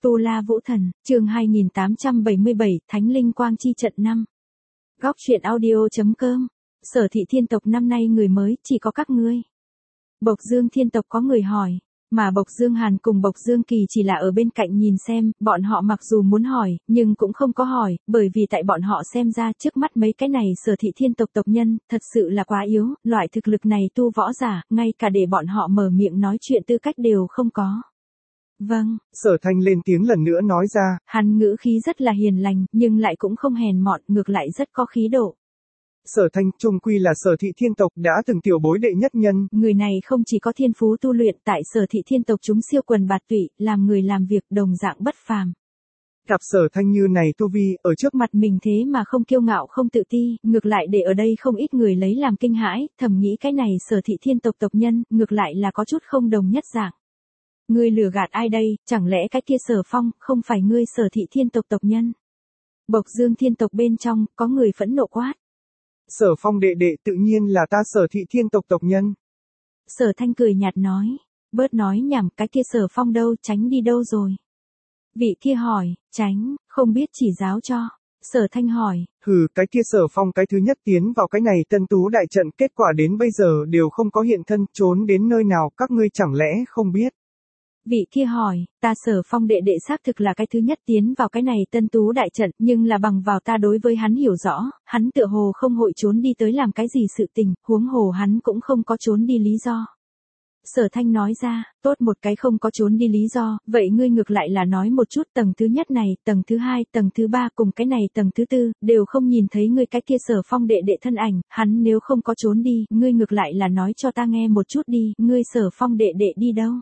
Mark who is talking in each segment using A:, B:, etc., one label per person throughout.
A: Tu La Vũ Thần, chương 2877, Thánh Linh Quang Chi Trận 5. Góc truyện audio.com. Sở Thị Thiên tộc năm nay người mới, chỉ có các ngươi. Bộc Dương Thiên tộc có người hỏi, mà Bộc Dương Hàn cùng Bộc Dương Kỳ chỉ là ở bên cạnh nhìn xem, bọn họ mặc dù muốn hỏi, nhưng cũng không có hỏi, bởi vì tại bọn họ xem ra trước mắt mấy cái này Sở Thị Thiên tộc tộc nhân, thật sự là quá yếu, loại thực lực này tu võ giả, ngay cả để bọn họ mở miệng nói chuyện tư cách đều không có. Vâng,
B: Sở Thanh lên tiếng lần nữa nói ra.
A: Hắn ngữ khí rất là hiền lành, nhưng lại cũng không hèn mọn, ngược lại rất có khí độ.
B: Sở Thanh trung quy là Sở Thị Thiên tộc đã từng tiểu bối đệ nhất nhân.
A: Người này không chỉ có thiên phú tu luyện tại Sở Thị Thiên tộc chúng siêu quần bạt tụy, làm người làm việc đồng dạng bất phàm.
B: Gặp Sở Thanh như này tu vi, ở trước
A: Mặt mình thế mà không kiêu ngạo không tự ti, ngược lại để ở đây không ít người lấy làm kinh hãi, thầm nghĩ cái này Sở Thị Thiên tộc tộc nhân, ngược lại là có chút không đồng nhất dạng. Ngươi lừa gạt ai đây, chẳng lẽ cái kia Sở Phong, không phải ngươi Sở Thị Thiên tộc tộc nhân? Bộc Dương Thiên tộc bên trong, có người phẫn nộ quát.
B: Sở Phong đệ đệ tự nhiên là ta Sở Thị Thiên tộc tộc nhân.
A: Sở Thanh cười nhạt nói, bớt nói nhảm, cái kia Sở Phong đâu, tránh đi đâu rồi? Vị kia hỏi, tránh, không biết chỉ giáo cho. Sở Thanh hỏi,
B: Cái kia Sở Phong cái thứ nhất tiến vào cái này Tân Tú đại trận, kết quả đến bây giờ đều không có hiện thân, trốn đến nơi nào, các ngươi chẳng lẽ không biết?
A: Vị kia hỏi, ta Sở Phong đệ đệ xác thực là cái thứ nhất tiến vào cái này Tân Tú đại trận, nhưng là bằng vào ta đối với hắn hiểu rõ, hắn tựa hồ không hội trốn đi tới làm cái gì sự tình, huống hồ hắn cũng không có trốn đi lý do. Sở Thanh nói ra, tốt một cái không có trốn đi lý do, vậy ngươi ngược lại là nói một chút, tầng thứ nhất này, tầng thứ hai, tầng thứ ba cùng cái này tầng thứ tư, đều không nhìn thấy ngươi cái kia Sở Phong đệ đệ thân ảnh, hắn nếu không có trốn đi, ngươi ngược lại là nói cho ta nghe một chút đi, ngươi Sở Phong đệ đệ đi đâu?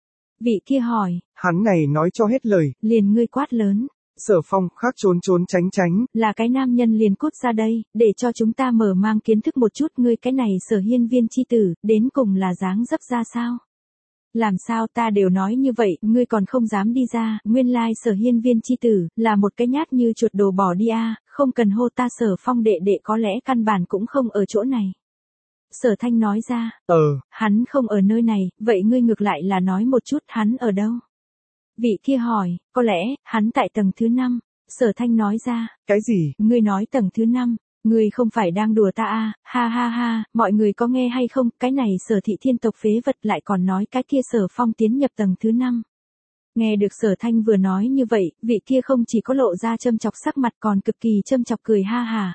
A: Vị kia hỏi,
B: Hắn này nói cho hết lời,
A: liền ngươi quát lớn.
B: Sở Phong khác trốn tránh.
A: Là cái nam nhân liền cút ra đây, để cho chúng ta mở mang kiến thức một chút ngươi cái này Sở Hiên Viên chi tử, đến cùng là dáng dấp ra sao? Làm sao ta đều nói như vậy, ngươi còn không dám đi ra, nguyên lai Sở Hiên Viên chi tử, là một cái nhát như chuột đồ bỏ đi a, không cần hô ta Sở Phong đệ đệ, có lẽ căn bản cũng không ở chỗ này. Sở Thanh nói ra, hắn không ở nơi này, vậy ngươi ngược lại là nói một chút hắn ở đâu? Vị kia hỏi, có lẽ, hắn tại tầng thứ 5. Sở Thanh nói ra,
B: cái gì?
A: Ngươi nói tầng thứ 5, ngươi không phải đang đùa ta à, ha ha ha, mọi người có nghe hay không, cái này Sở Thị Thiên tộc phế vật lại còn nói cái kia Sở Phong tiến nhập tầng thứ 5. Nghe được Sở Thanh vừa nói như vậy, vị kia không chỉ có lộ ra châm chọc sắc mặt còn cực kỳ châm chọc cười ha hà.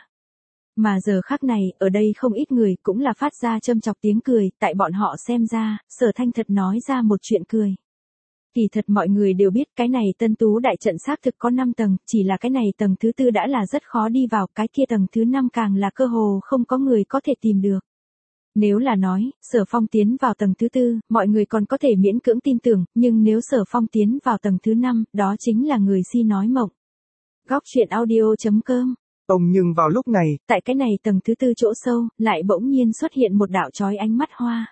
A: Mà giờ khắc này, ở đây không ít người cũng là phát ra châm chọc tiếng cười, tại bọn họ xem ra, Sở Thanh thật nói ra một chuyện cười. Kỳ thật mọi người đều biết cái này Tân Tú đại trận xác thực có 5 tầng, chỉ là cái này tầng thứ 4 đã là rất khó đi vào, cái kia tầng thứ 5 càng là cơ hồ không có người có thể tìm được. Nếu là nói, Sở Phong tiến vào tầng thứ 4, mọi người còn có thể miễn cưỡng tin tưởng, nhưng nếu Sở Phong tiến vào tầng thứ 5, đó chính là người si nói mộng. Góc truyện audio.com.
B: Nhưng vào lúc này,
A: tại cái này tầng thứ 4 chỗ sâu, lại bỗng nhiên xuất hiện một đạo chói ánh mắt hoa.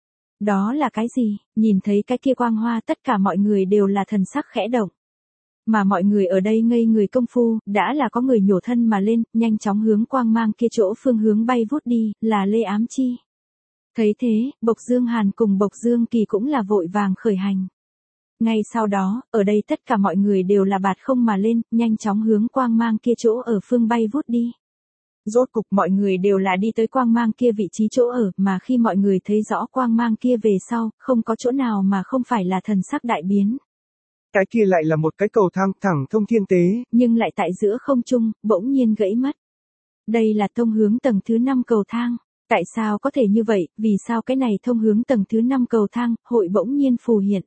A: Đó là cái gì? Nhìn thấy cái kia quang hoa, tất cả mọi người đều là thần sắc khẽ động. Mà mọi người ở đây ngây người công phu, đã là có người nhổ thân mà lên, nhanh chóng hướng quang mang kia chỗ phương hướng bay vút đi, là Lê Ám Chi. Thấy thế, Bộc Dương Hàn cùng Bộc Dương Kỳ cũng là vội vàng khởi hành. Ngay sau đó, ở đây tất cả mọi người đều là bạt không mà lên, nhanh chóng hướng quang mang kia chỗ ở phương bay vút đi. Rốt cục mọi người đều là đi tới quang mang kia vị trí chỗ ở, mà khi mọi người thấy rõ quang mang kia về sau, không có chỗ nào mà không phải là thần sắc đại biến.
B: Cái kia lại là một cái cầu thang thẳng thông thiên tế,
A: nhưng lại tại giữa không trung, bỗng nhiên gãy mất. Đây là thông hướng tầng thứ 5 cầu thang. Tại sao có thể như vậy, vì sao cái này thông hướng tầng thứ 5 cầu thang, hội bỗng nhiên phù hiện?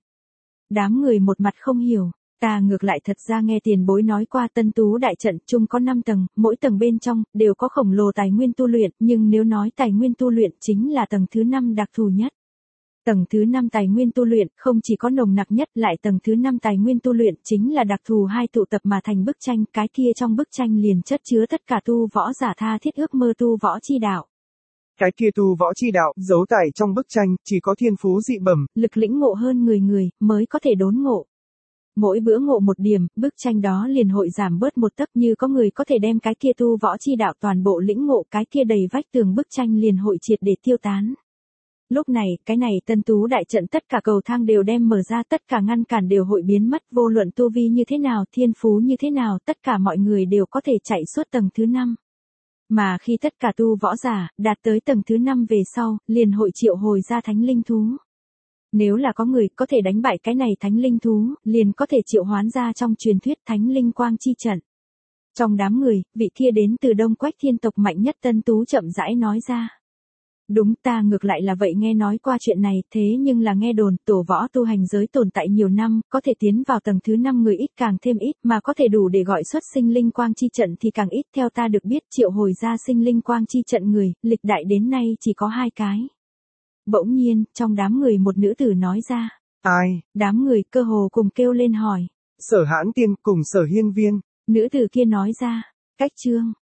A: Đám người một mặt không hiểu. Ta ngược lại thật ra nghe tiền bối nói qua Tân Tú đại trận chung có 5 tầng, mỗi tầng bên trong, đều có khổng lồ tài nguyên tu luyện, nhưng nếu nói tài nguyên tu luyện chính là tầng thứ 5 đặc thù nhất. Tầng thứ 5 tài nguyên tu luyện không chỉ có nồng nặc nhất, lại tầng thứ 5 tài nguyên tu luyện chính là đặc thù hai tụ tập mà thành bức tranh, cái kia trong bức tranh liền chất chứa tất cả tu võ giả tha thiết ước mơ tu võ chi đạo.
B: Cái kia tu võ chi đạo, giấu tại trong bức tranh, chỉ có thiên phú dị bẩm,
A: lực lĩnh ngộ hơn người mới có thể đốn ngộ. Mỗi bữa ngộ một điểm, bức tranh đó liền hội giảm bớt một tấc, như có người có thể đem cái kia tu võ chi đạo toàn bộ lĩnh ngộ, cái kia đầy vách tường bức tranh liền hội triệt để tiêu tán. Lúc này, cái này Tân Tú đại trận tất cả cầu thang đều đem mở ra, tất cả ngăn cản đều hội biến mất, vô luận tu vi như thế nào, thiên phú như thế nào, tất cả mọi người đều có thể chạy suốt tầng thứ 5. Mà khi tất cả tu võ giả, đạt tới tầng thứ 5 về sau, liền hội triệu hồi ra thánh linh thú. Nếu là có người có thể đánh bại cái này thánh linh thú, liền có thể triệu hoán ra trong truyền thuyết thánh linh quang chi trận. Trong đám người, vị kia đến từ Đông Quách thiên tộc mạnh nhất Tân Tú chậm rãi nói ra. Đúng, ta ngược lại là vậy nghe nói qua chuyện này, thế nhưng là nghe đồn, tổ võ tu hành giới tồn tại nhiều năm, có thể tiến vào tầng thứ 5 người ít càng thêm ít, mà có thể đủ để gọi xuất sinh linh quang chi trận thì càng ít. Theo ta được biết, triệu hồi ra sinh linh quang chi trận người, lịch đại đến nay chỉ có 2 cái. Bỗng nhiên, trong đám người một nữ tử nói ra.
B: Ai?
A: Đám người cơ hồ cùng kêu lên hỏi.
B: Sở Hãn Tiên cùng Sở Hiên Viên.
A: Nữ tử kia nói ra. Cách chương.